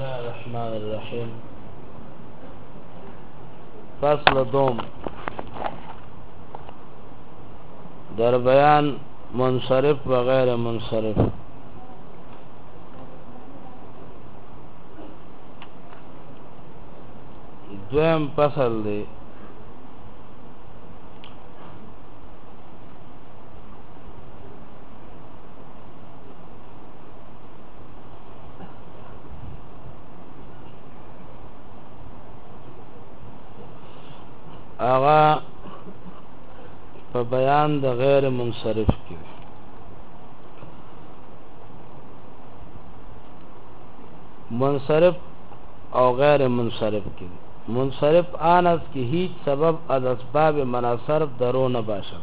الله الرحمن الرحیم. فصل دوم در بیان منصرف و غیر منصرف. دویم فصل دی آغا په بیان د غیر منصرف کې. منصرف او غیر منصرف کې منصرف آن است که هیچ سبب از اسباب منصرف درو نه باشد.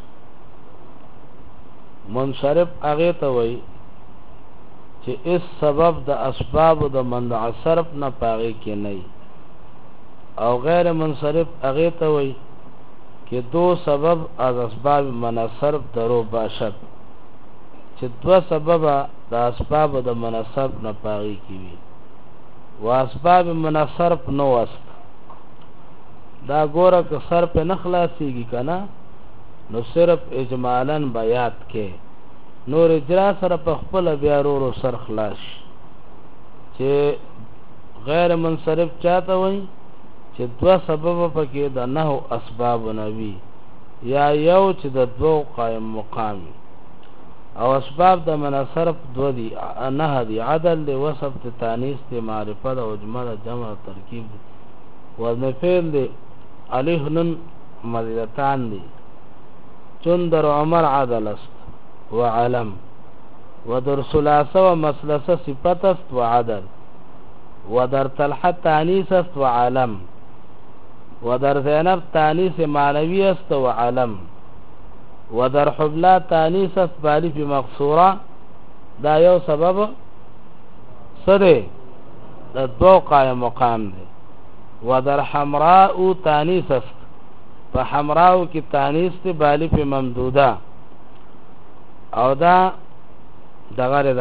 منصرف هغه ته وایي چې اس سبب د اسباب د منصرف نه پاغي کې نه، او غیر منصرف هغه ته وایي که دو سبب از اسباب منصرف درو باشد، چې دو سبب د اسباب د منصرف نه پاغي کې وي و اسباب منصرف نو است. دا ګوره که سر په نه خلاصېږي که نه نو صرف اجمالاً بیات کې نور اجرا سره په خپله بیا ورو سر خلاص، چې غیر منصرف چاته وایي چې دوه سبب پکې د نهو اسباب نوي یا یو چې د دوه قائم مقامی، او اسباب د منصرف دو دی نه دی، عدل دی، وصف دی، تانیث دی، معرفت او جمع جمع ترکیب دی، وزن فعل دی، علیه نون مزیدتان دی. چون در عمر عدل است و علم و در ثلاثه و مثلثه صفت است و عدل و در طلحه تانیث است و علم و در زینب تانیث معنوی است و علم و در حبلا تانیث است بالیف مقصوره. دا یو سبب سده د دو قائم مقام دی. و در حمراء تانیث است، په حمراء کی تانیث دی بالیف ممدوده، او دا دغه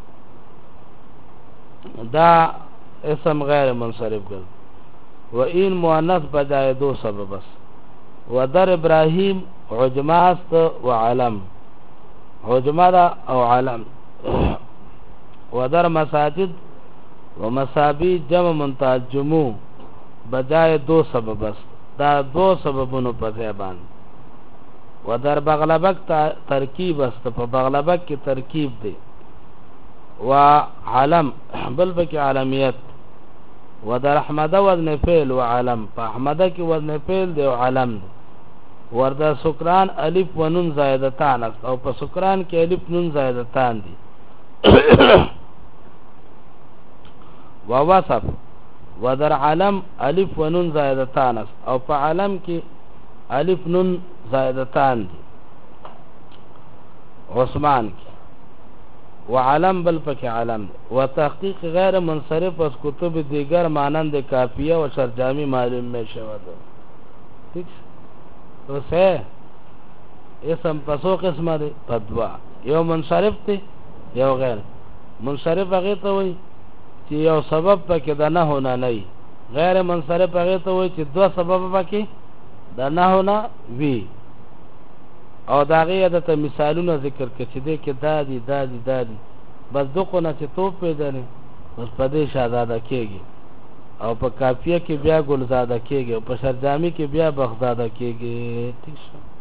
دا اسم غیر منصرف ګل. و این مؤنث بجای دو سبب است. و در ابراهیم عجمه است و علم، عجمه دا او علم. و در مساجد و مسابی جمع منتجمو بجای دو سبب است. دا دو سببونو په ځای. و در بغلبک ترکیب است، په بغلبک کې ترکیب دی و علم بل پکې علمیت. و در احمد وزن فعل و علم، په احمد کې وزن فعل دی او علم دی. و در سکران الف و نون زائدتان است، او په سکران کې الف نون زائدتان دی. و وصف و در علم الف و نون زائدتان است، او په علم کې الف نون زائدتان دی. عثمان کی و علم بل پک علم دی. و تحقیق غیر منصرف از کتب دیگر مانند کافیه و شرجامی معلوم می شود. ٹھیک تو سه اسم پسو قسمه دی پدوا، یو منصرف دی یو غیر منصرف. هغه ته وایي چې یو سبب پکې د نهو نه نه، غیر منصرف هغه ته وایي چې دوه سبب پکې د نهو نه وي. او دا غي د مثالونه ذکر کړي چې دې کې دادي بس دغه نه چې تو پیدا نه بس په دې شاهزاده کېږي، او په کافیه کې بیا ګلزاده کېږي، او په شرجامی کې بیا بغداده کېږي. ٹھیک شو.